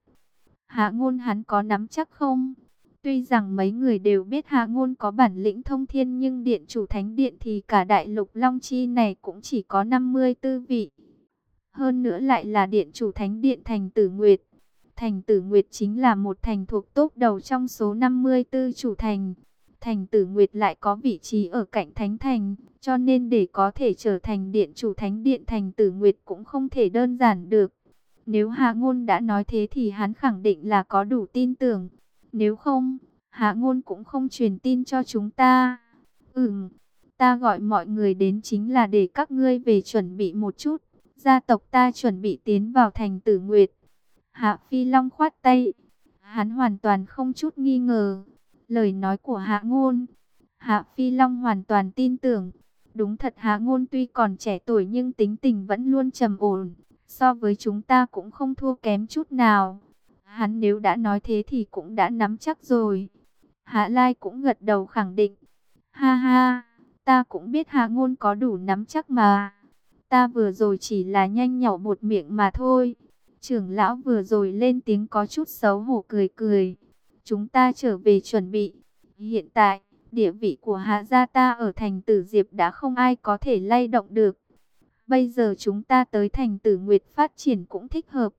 S1: Hạ Ngôn hắn có nắm chắc không? Tuy rằng mấy người đều biết Hạ Ngôn có bản lĩnh thông thiên, nhưng điện chủ thánh điện thì cả đại lục Long Chi này cũng chỉ có 54 vị. Hơn nữa lại là điện chủ thánh điện thành Tử Nguyệt. Thành Tử Nguyệt chính là một thành thuộc top đầu trong số 54 chủ thành. Thành Tử Nguyệt lại có vị trí ở cạnh Thánh Thành, cho nên để có thể trở thành điện chủ thánh điện thành Tử Nguyệt cũng không thể đơn giản được. Nếu Hạ Ngôn đã nói thế thì hắn khẳng định là có đủ tin tưởng. Nếu không, Hạ Ngôn cũng không truyền tin cho chúng ta. Ta gọi mọi người đến chính là để các ngươi về chuẩn bị một chút. Gia tộc ta chuẩn bị tiến vào thành Tử Nguyệt. Hạ Phi Long khoát tay. Hắn hoàn toàn không chút nghi ngờ lời nói của Hạ Ngôn. Hạ Phi Long hoàn toàn tin tưởng. Đúng thật, Hạ Ngôn tuy còn trẻ tuổi nhưng tính tình vẫn luôn trầm ổn. So với chúng ta cũng không thua kém chút nào. Hắn nếu đã nói thế thì cũng đã nắm chắc rồi. Hạ Lai cũng gật đầu khẳng định. Ha ha, ta cũng biết Hạ Ngôn có đủ nắm chắc mà. Ta vừa rồi chỉ là nhanh nhảu một miệng mà thôi. Trưởng lão vừa rồi lên tiếng có chút xấu hổ cười cười. Chúng ta trở về chuẩn bị. Hiện tại, địa vị của Hạ gia ta ở thành Tử Diệp đã không ai có thể lay động được. Bây giờ chúng ta tới thành Tử Nguyệt phát triển cũng thích hợp.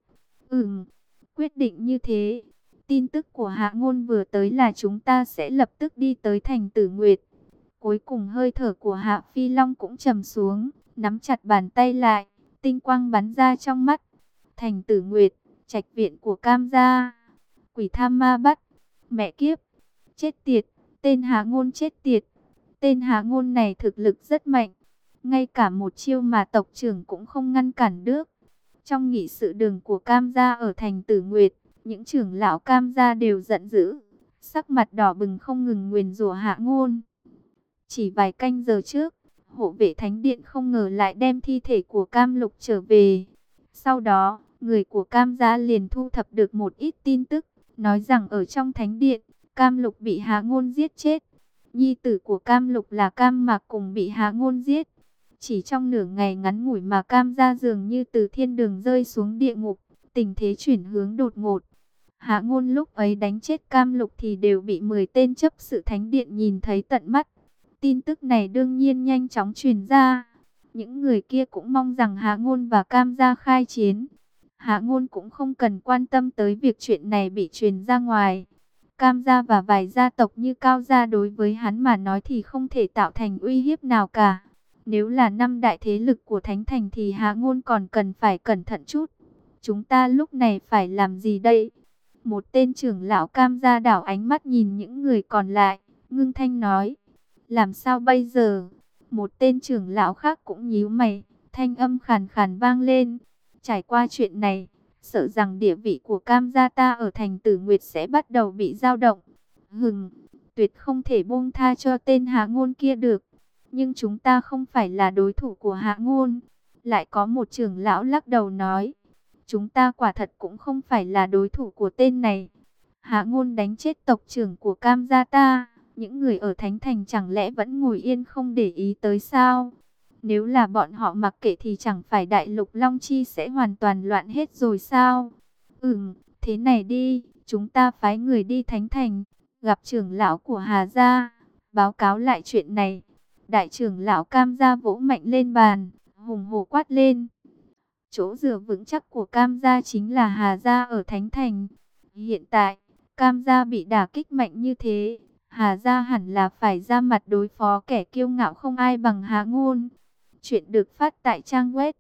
S1: Quyết định như thế. Tin tức của Hạ Ngôn vừa tới là chúng ta sẽ lập tức đi tới thành Tử Nguyệt. Cuối cùng hơi thở của Hạ Phi Long cũng trầm xuống, nắm chặt bàn tay lại, tinh quang bắn ra trong mắt. Thành Tử Nguyệt, trạch viện của Cam gia. Quỷ tham ma bắt. Mẹ kiếp. Chết tiệt. Tên Hạ Ngôn chết tiệt. Tên Hạ Ngôn này thực lực rất mạnh. Ngay cả một chiêu mà tộc trưởng cũng không ngăn cản được. Trong nghị sự đường của Cam gia ở thành Tử Nguyệt, những trưởng lão Cam gia đều giận dữ, sắc mặt đỏ bừng không ngừng nguyền rủa Hạ Ngôn. Chỉ vài canh giờ trước, hộ vệ thánh điện không ngờ lại đem thi thể của Cam Lục trở về. Sau đó, người của Cam gia liền thu thập được một ít tin tức, nói rằng ở trong thánh điện, Cam Lục bị Hạ Ngôn giết chết. Nhi tử của Cam Lục là Cam Mạc cùng bị Hạ Ngôn giết. Chỉ trong nửa ngày ngắn ngủi mà Cam gia dường như từ thiên đường rơi xuống địa ngục, tình thế chuyển hướng đột ngột. Hạ Ngôn lúc ấy đánh chết Cam Lục thì đều bị 10 tên chấp sự thánh điện nhìn thấy tận mắt. Tin tức này đương nhiên nhanh chóng truyền ra. Những người kia cũng mong rằng Hạ Ngôn và Cam gia khai chiến. Hạ Ngôn cũng không cần quan tâm tới việc chuyện này bị truyền ra ngoài. Cam gia và vài gia tộc như Cao gia đối với hắn mà nói thì không thể tạo thành uy hiếp nào cả. Nếu là năm đại thế lực của Thánh Thành thì Hạ Ngôn còn cần phải cẩn thận chút. Chúng ta lúc này phải làm gì đây? Một tên trưởng lão Cam gia đảo ánh mắt nhìn những người còn lại, ngưng thanh nói. Làm sao bây giờ? Một tên trưởng lão khác cũng nhíu mày, thanh âm khàn khàn vang lên. Trải qua chuyện này, sợ rằng địa vị của Cam gia ta ở thành Tử Nguyệt sẽ bắt đầu bị dao động. Tuyệt không thể buông tha cho tên Hạ Ngôn kia được. Nhưng chúng ta không phải là đối thủ của Hạ Ngôn. Lại có một trưởng lão lắc đầu nói. Chúng ta quả thật cũng không phải là đối thủ của tên này. Hạ Ngôn đánh chết tộc trưởng của Cam gia ta. Những người ở Thánh Thành chẳng lẽ vẫn ngồi yên không để ý tới sao? Nếu là bọn họ mặc kệ thì chẳng phải Đại Lục Long Chi sẽ hoàn toàn loạn hết rồi sao? Thế này đi, chúng ta phái người đi Thánh Thành, gặp trưởng lão của Hà gia, báo cáo lại chuyện này. Đại trưởng lão Cam gia vỗ mạnh lên bàn, hùng hổ quát lên. Chỗ dựa vững chắc của Cam gia chính là Hà gia ở Thánh Thành. Hiện tại, Cam gia bị đả kích mạnh như thế, Hà gia hẳn là phải ra mặt đối phó kẻ kiêu ngạo không ai bằng Hạ Ngôn. Chuyện được phát tại trang web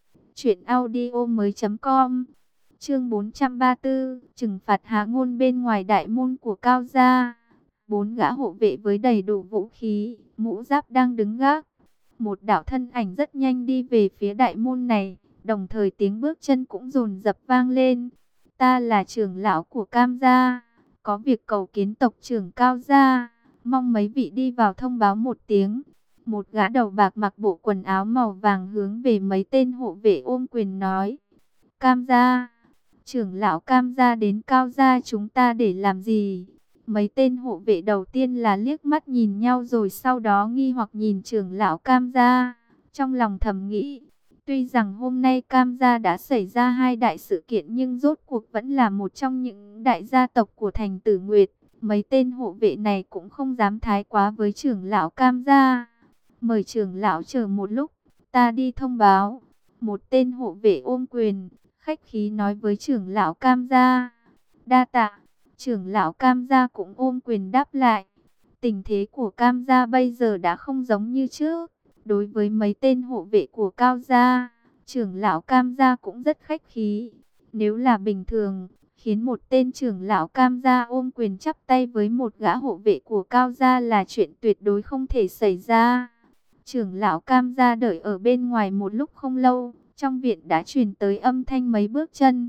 S1: truyệnaudiomoi.com. Chương 434, trừng phạt Hạ Ngôn bên ngoài đại môn của Cao gia. Bốn gã hộ vệ với đầy đủ vũ khí, mũ giáp đang đứng gác. Một đạo thân ảnh rất nhanh đi về phía đại môn này, đồng thời tiếng bước chân cũng dồn dập vang lên. Ta là trưởng lão của Cam gia, có việc cầu kiến tộc trưởng Cao gia, mong mấy vị đi vào thông báo một tiếng. Một gã đầu bạc mặc bộ quần áo màu vàng hướng về mấy tên hộ vệ ôm quyền nói. Cam gia, trưởng lão Cam gia đến Cao gia chúng ta để làm gì? Mấy tên hộ vệ đầu tiên là liếc mắt nhìn nhau rồi sau đó nghi hoặc nhìn trưởng lão Cam gia. Trong lòng thầm nghĩ, tuy rằng hôm nay Cam gia đã xảy ra hai đại sự kiện nhưng rốt cuộc vẫn là một trong những đại gia tộc của thành Tử Nguyệt. Mấy tên hộ vệ này cũng không dám thái quá với trưởng lão Cam gia. Mời trưởng lão chờ một lúc, ta đi thông báo. Một tên hộ vệ ôm quyền, khách khí nói với trưởng lão Cam gia. Đa tạ. Trưởng lão Cam gia cũng ôm quyền đáp lại. Tình thế của Cam gia bây giờ đã không giống như trước. Đối với mấy tên hộ vệ của Cao gia, trưởng lão Cam gia cũng rất khách khí. Nếu là bình thường, khiến một tên trưởng lão Cam gia ôm quyền chắp tay với một gã hộ vệ của Cao gia là chuyện tuyệt đối không thể xảy ra. Trưởng lão Cam gia đợi ở bên ngoài một lúc không lâu, trong viện đã truyền tới âm thanh mấy bước chân.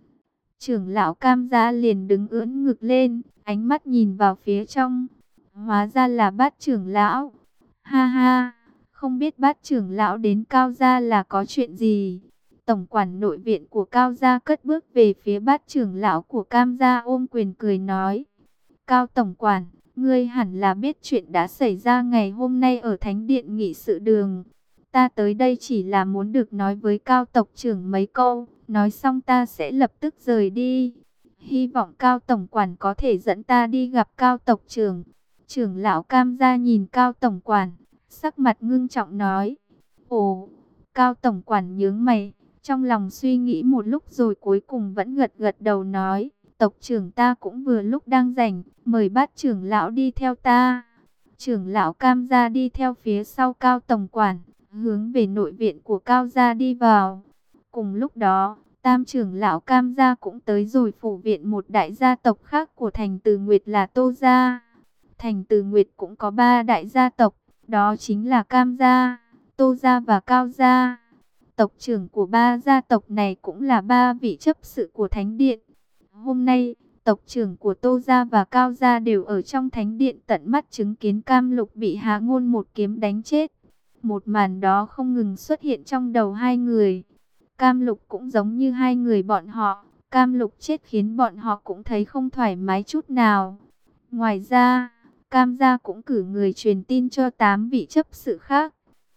S1: Trưởng lão Cam gia liền đứng ưỡn ngực lên, ánh mắt nhìn vào phía trong. Hóa ra là Bát trưởng lão. Ha ha, không biết Bát trưởng lão đến Cao gia là có chuyện gì? Tổng quản nội viện của Cao gia cất bước về phía Bát trưởng lão của Cam gia ôm quyền cười nói. Cao tổng quản, ngươi hẳn là biết chuyện đã xảy ra ngày hôm nay ở Thánh điện nghị sự đường. Ta tới đây chỉ là muốn được nói với Cao tộc trưởng mấy câu, nói xong ta sẽ lập tức rời đi. Hy vọng Cao tổng quản có thể dẫn ta đi gặp Cao tộc trưởng. Trưởng lão Cam gia nhìn Cao tổng quản, sắc mặt ngưng trọng nói. Ồ, Cao tổng quản nhướng mày, trong lòng suy nghĩ một lúc rồi cuối cùng vẫn gật gật đầu nói. Tộc trưởng ta cũng vừa lúc đang rảnh, mời Bát trưởng lão đi theo ta. Trưởng lão Cam gia đi theo phía sau Cao tổng quản, hướng về nội viện của Cao gia đi vào. Cùng lúc đó, Tam trưởng lão Cam gia cũng tới rồi phủ viện một đại gia tộc khác của thành Từ Nguyệt là Tô gia. Thành Từ Nguyệt cũng có 3 đại gia tộc, đó chính là Cam gia, Tô gia và Cao gia. Tộc trưởng của 3 gia tộc này cũng là 3 vị chấp sự của Thánh điện. Hôm nay, tộc trưởng của Tô gia và Cao gia đều ở trong Thánh điện tận mắt chứng kiến Cam Lục bị Hạ Ngôn một kiếm đánh chết. Một màn đó không ngừng xuất hiện trong đầu hai người. Cam Lục cũng giống như hai người bọn họ. Cam Lục chết khiến bọn họ cũng thấy không thoải mái chút nào. Ngoài ra, Cam gia cũng cử người truyền tin cho 8 vị chấp sự khác.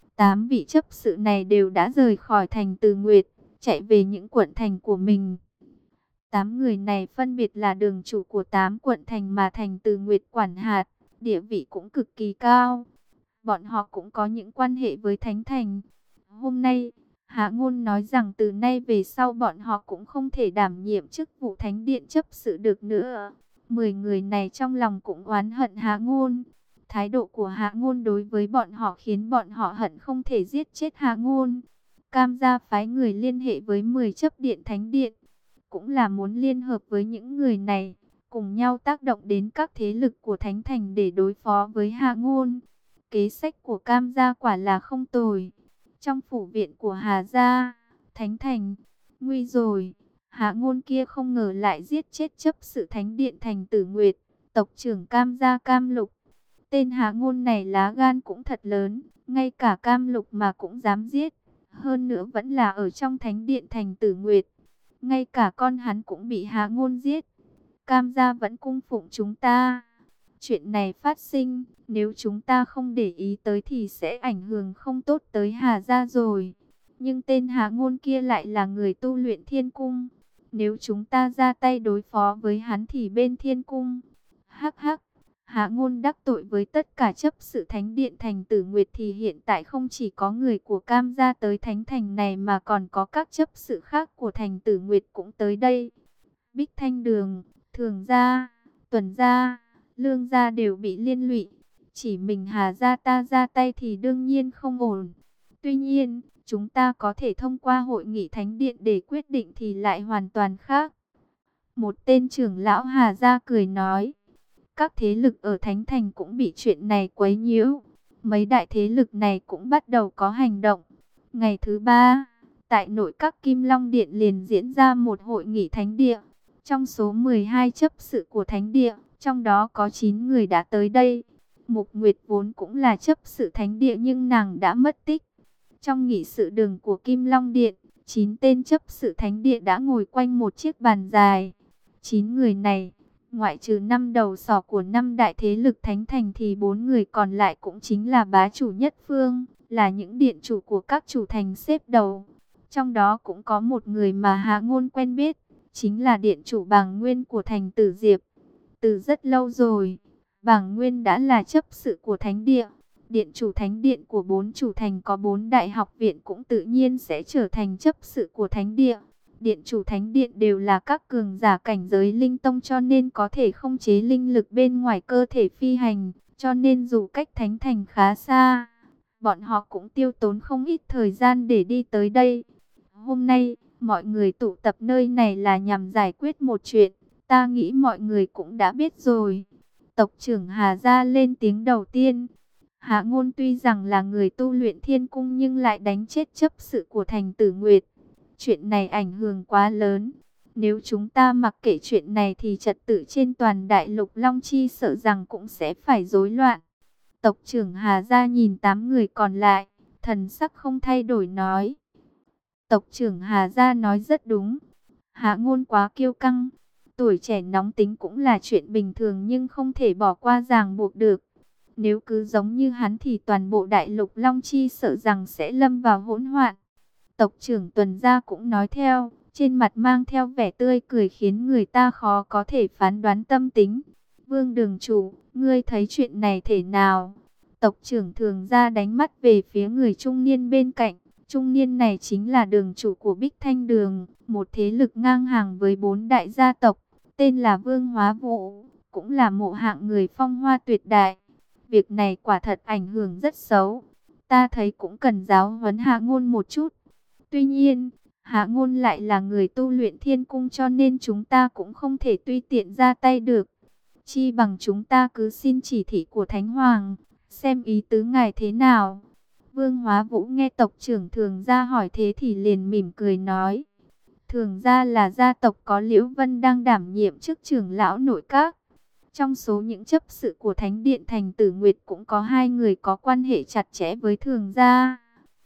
S1: 8 vị chấp sự này đều đã rời khỏi thành Từ Nguyệt, chạy về những quận thành của mình. 8 người này phân biệt là đường chủ của 8 quận thành mà thành Từ Nguyệt quản hạt, địa vị cũng cực kỳ cao. Bọn họ cũng có những quan hệ với Thánh Thành. Hôm nay, Hạ Ngôn nói rằng từ nay về sau bọn họ cũng không thể đảm nhiệm chức vụ thánh điện chấp sự được nữa. 10 người này trong lòng cũng oán hận Hạ Ngôn. Thái độ của Hạ Ngôn đối với bọn họ khiến bọn họ hận không thể giết chết Hạ Ngôn. Cam gia phái người liên hệ với 10 chấp điện thánh điện, cũng là muốn liên hợp với những người này, cùng nhau tác động đến các thế lực của Thánh Thành để đối phó với Hạ Ngôn. Kế sách của Cam gia quả là không tồi. Trong phủ viện của Hà gia, Thánh Thành, nguy rồi. Hạ Ngôn kia không ngờ lại giết chết chấp sự Thánh điện Thành Tử Nguyệt, tộc trưởng Cam gia Cam Lục. Tên Hạ Ngôn này lá gan cũng thật lớn, ngay cả Cam Lục mà cũng dám giết. Hơn nữa vẫn là ở trong Thánh điện Thành Tử Nguyệt. Ngay cả con hắn cũng bị Hạ Ngôn giết. Cam gia vẫn cung phụng chúng ta. Chuyện này phát sinh, nếu chúng ta không để ý tới thì sẽ ảnh hưởng không tốt tới Hà gia rồi. Nhưng tên Hạ Ngôn kia lại là người tu luyện thiên cung. Nếu chúng ta ra tay đối phó với hắn thì bên thiên cung. Hắc hắc, Hạ Ngôn đắc tội với tất cả chấp sự Thánh điện Thành Tử Nguyệt thì hiện tại không chỉ có người của Cam gia tới Thánh Thành này mà còn có các chấp sự khác của Thành Tử Nguyệt cũng tới đây. Bích Thanh Đường, Thường gia, Tuần gia, Lương gia đều bị liên lụy. Chỉ mình Hà gia ta ra tay thì đương nhiên không ổn. Tuy nhiên, chúng ta có thể thông qua hội nghị thánh điện để quyết định thì lại hoàn toàn khác. Một tên trưởng lão Hà gia cười nói. Các thế lực ở Thánh Thành cũng bị chuyện này quấy nhiễu. Mấy đại thế lực này cũng bắt đầu có hành động. Ngày thứ 3, tại nội các Kim Long Điện liền diễn ra một hội nghị thánh địa. Trong số 12 chấp sự của thánh địa, trong đó có 9 người đã tới đây. Mục Nguyệt vốn cũng là chấp sự thánh địa nhưng nàng đã mất tích. Trong nghị sự đường của Kim Long Điện, 9 tên chấp sự thánh địa đã ngồi quanh một chiếc bàn dài. 9 người này, ngoại trừ 5 đầu sỏ của 5 đại thế lực thánh thành thì 4 người còn lại cũng chính là bá chủ nhất phương, là những điện chủ của các chủ thành xếp đầu. Trong đó cũng có một người mà Hạ Ngôn quen biết, chính là điện chủ Bàng Nguyên của thành Tử Diệp. Từ rất lâu rồi, Bàng Nguyên đã là chấp sự của thánh địa. Điện chủ thánh điện của 4 chủ thành có 4 đại học viện cũng tự nhiên sẽ trở thành chấp sự của thánh địa. Điện chủ thánh điện đều là các cường giả cảnh giới linh tông cho nên có thể khống chế linh lực bên ngoài cơ thể phi hành. Cho nên dù cách thánh thành khá xa, bọn họ cũng tiêu tốn không ít thời gian để đi tới đây. Hôm nay, mọi người tụ tập nơi này là nhằm giải quyết một chuyện. Ta nghĩ mọi người cũng đã biết rồi. Tộc trưởng Hà gia lên tiếng đầu tiên. Hạ Ngôn tuy rằng là người tu luyện thiên cung nhưng lại đánh chết chấp sự của thành Tử Nguyệt. Chuyện này ảnh hưởng quá lớn. Nếu chúng ta mặc kệ chuyện này thì trật tự trên toàn đại lục Long Chi sợ rằng cũng sẽ phải rối loạn. Tộc trưởng Hà gia nhìn 8 người còn lại, thần sắc không thay đổi nói. Tộc trưởng Hà gia nói rất đúng. Hạ Ngôn quá kiêu căng. Tuổi trẻ nóng tính cũng là chuyện bình thường nhưng không thể bỏ qua ràng buộc được. Nếu cứ giống như hắn thì toàn bộ đại lục Long Chi sợ rằng sẽ lâm vào hỗn loạn. Tộc trưởng Tuần gia cũng nói theo, trên mặt mang theo vẻ tươi cười khiến người ta khó có thể phán đoán tâm tính. Vương đường chủ, ngươi thấy chuyện này thế nào? Tộc trưởng Thường gia đánh mắt về phía người trung niên bên cạnh. Trung niên này chính là đường chủ của Bích Thanh Đường, một thế lực ngang hàng với 4 đại gia tộc, tên là Vương Hóa Vũ, cũng là mộ hạng người phong hoa tuyệt đại. Việc này quả thật ảnh hưởng rất xấu. Ta thấy cũng cần giáo huấn Hạ Ngôn một chút. Tuy nhiên, Hạ Ngôn lại là người tu luyện thiên cung cho nên chúng ta cũng không thể tùy tiện ra tay được. Chi bằng chúng ta cứ xin chỉ thị của Thánh Hoàng, xem ý tứ ngài thế nào. Vương Hóa Vũ nghe tộc trưởng Thường gia hỏi thế thì liền mỉm cười nói. Thường gia là gia tộc có Liễu Vân đang đảm nhiệm chức trưởng lão nội các. Trong số những chấp sự của Thánh điện Thành Tử Nguyệt cũng có 2 người có quan hệ chặt chẽ với Thường gia.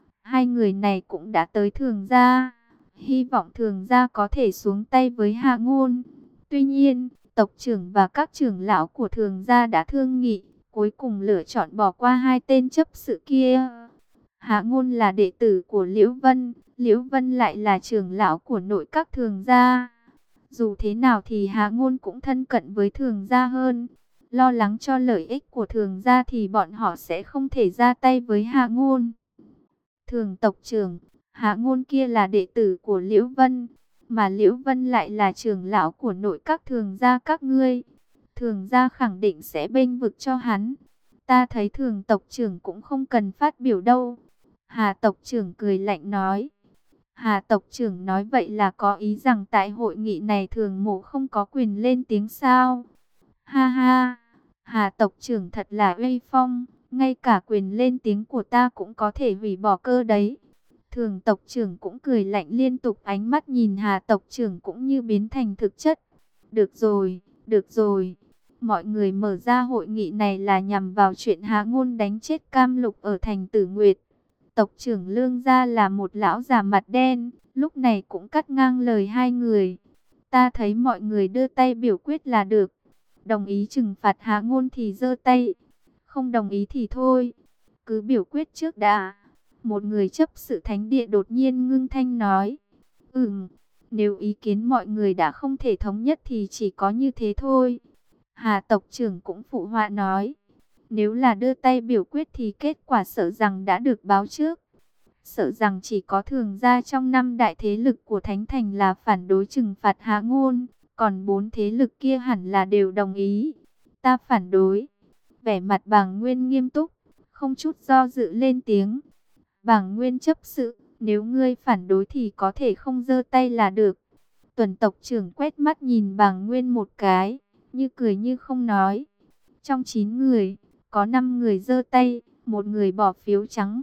S1: 2 người này cũng đã tới Thường gia. Hy vọng Thường gia có thể xuống tay với Hạ Ngôn. Tuy nhiên, tộc trưởng và các trưởng lão của Thường gia đã thương nghị, cuối cùng lựa chọn bỏ qua 2 tên chấp sự kia. Hạ Ngôn là đệ tử của Liễu Vân, Liễu Vân lại là trưởng lão của nội các Thường gia. Dù thế nào thì Hạ Ngôn cũng thân cận với Thường gia hơn. Lo lắng cho lợi ích của Thường gia thì bọn họ sẽ không thể ra tay với Hạ Ngôn. Thường tộc trưởng, Hạ Ngôn kia là đệ tử của Liễu Vân, mà Liễu Vân lại là trưởng lão của nội các Thường gia các ngươi. Thường gia khẳng định sẽ bênh vực cho hắn. Ta thấy Thường tộc trưởng cũng không cần phát biểu đâu. Hà tộc trưởng cười lạnh nói. Hà tộc trưởng nói vậy là có ý rằng tại hội nghị này Thường mộ không có quyền lên tiếng sao? Ha ha, Hà tộc trưởng thật là uy phong, ngay cả quyền lên tiếng của ta cũng có thể hủy bỏ cơ đấy. Thường tộc trưởng cũng cười lạnh liên tục, ánh mắt nhìn Hà tộc trưởng cũng như biến thành thực chất. Được rồi, được rồi. Mọi người mở ra hội nghị này là nhằm vào chuyện Hạ Ngôn đánh chết Cam Lục ở thành Tử Nguyệt. Tộc trưởng Lương gia là một lão già mặt đen, lúc này cũng cắt ngang lời hai người. Ta thấy mọi người đưa tay biểu quyết là được. Đồng ý trừng phạt Hạ Ngôn thì giơ tay, không đồng ý thì thôi. Cứ biểu quyết trước đã. Một người chấp sự thánh địa đột nhiên ngưng thanh nói. Nếu ý kiến mọi người đã không thể thống nhất thì chỉ có như thế thôi. Hà tộc trưởng cũng phụ họa nói. Nếu là đưa tay biểu quyết thì kết quả sợ rằng đã được báo trước. Sợ rằng chỉ có Thường gia trong 5 đại thế lực của Thánh Thành là phản đối trừng phạt Hạ Ngôn. Còn 4 thế lực kia hẳn là đều đồng ý. Ta phản đối. Vẻ mặt Bàng Nguyên nghiêm túc, không chút do dự lên tiếng. Bàng Nguyên chấp sự, nếu ngươi phản đối thì có thể không giơ tay là được. Tuần tộc trưởng quét mắt nhìn Bàng Nguyên một cái, như cười như không nói. Trong 9 người, có 5 người giơ tay, một người bỏ phiếu trắng.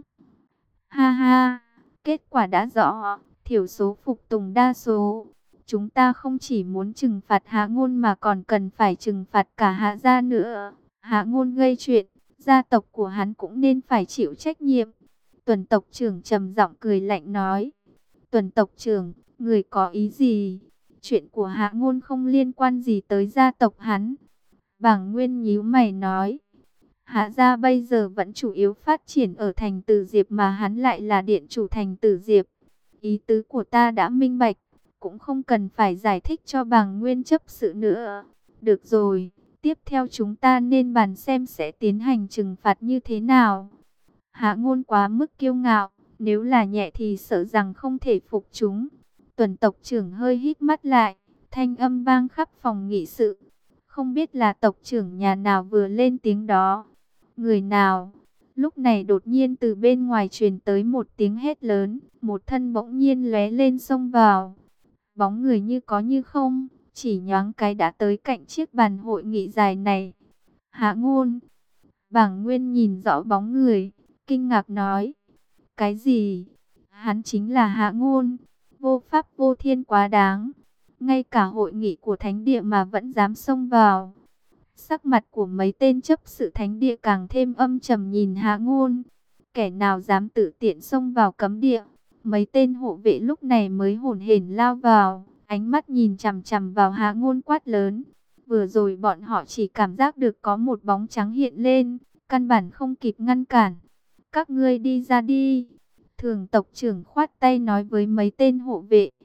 S1: Ha ha, kết quả đã rõ, thiểu số phục tùng đa số. Chúng ta không chỉ muốn trừng phạt Hạ Ngôn mà còn cần phải trừng phạt cả Hạ gia nữa. Hạ Ngôn gây chuyện, gia tộc của hắn cũng nên phải chịu trách nhiệm. Tuần tộc trưởng trầm giọng cười lạnh nói. Tuần tộc trưởng, người có ý gì? Chuyện của Hạ Ngôn không liên quan gì tới gia tộc hắn. Bàng Nguyên nhíu mày nói. Hạ gia bây giờ vẫn chủ yếu phát triển ở thành Tử Diệp mà hắn lại là điện chủ thành Tử Diệp. Ý tứ của ta đã minh bạch, cũng không cần phải giải thích cho Bàng Nguyên chấp sự nữa. Được rồi, tiếp theo chúng ta nên bàn xem sẽ tiến hành trừng phạt như thế nào. Hạ Ngôn quá mức kiêu ngạo, nếu là nhẹ thì sợ rằng không thể phục chúng. Tuần tộc trưởng hơi hít mắt lại, thanh âm vang khắp phòng nghị sự. Không biết là tộc trưởng nhà nào vừa lên tiếng đó. Người nào? Lúc này đột nhiên từ bên ngoài truyền tới một tiếng hét lớn, một thân bỗng nhiên lóe lên xông vào. Bóng người như có như không, chỉ nhoáng cái đã tới cạnh chiếc bàn hội nghị dài này. Hạ Ngôn. Bàng Nguyên nhìn rõ bóng người, kinh ngạc nói. Cái gì? Hắn chính là Hạ Ngôn. Vô pháp vô thiên quá đáng. Ngay cả hội nghị của thánh địa mà vẫn dám xông vào. Sắc mặt của mấy tên chấp sự thánh địa càng thêm âm trầm nhìn Hạ Ngôn. Kẻ nào dám tự tiện xông vào cấm địa? Mấy tên hộ vệ lúc này mới hổn hển lao vào, ánh mắt nhìn chằm chằm vào Hạ Ngôn quát lớn. Vừa rồi bọn họ chỉ cảm giác được có một bóng trắng hiện lên, căn bản không kịp ngăn cản. Các ngươi đi ra đi. Thường tộc trưởng khoát tay nói với mấy tên hộ vệ.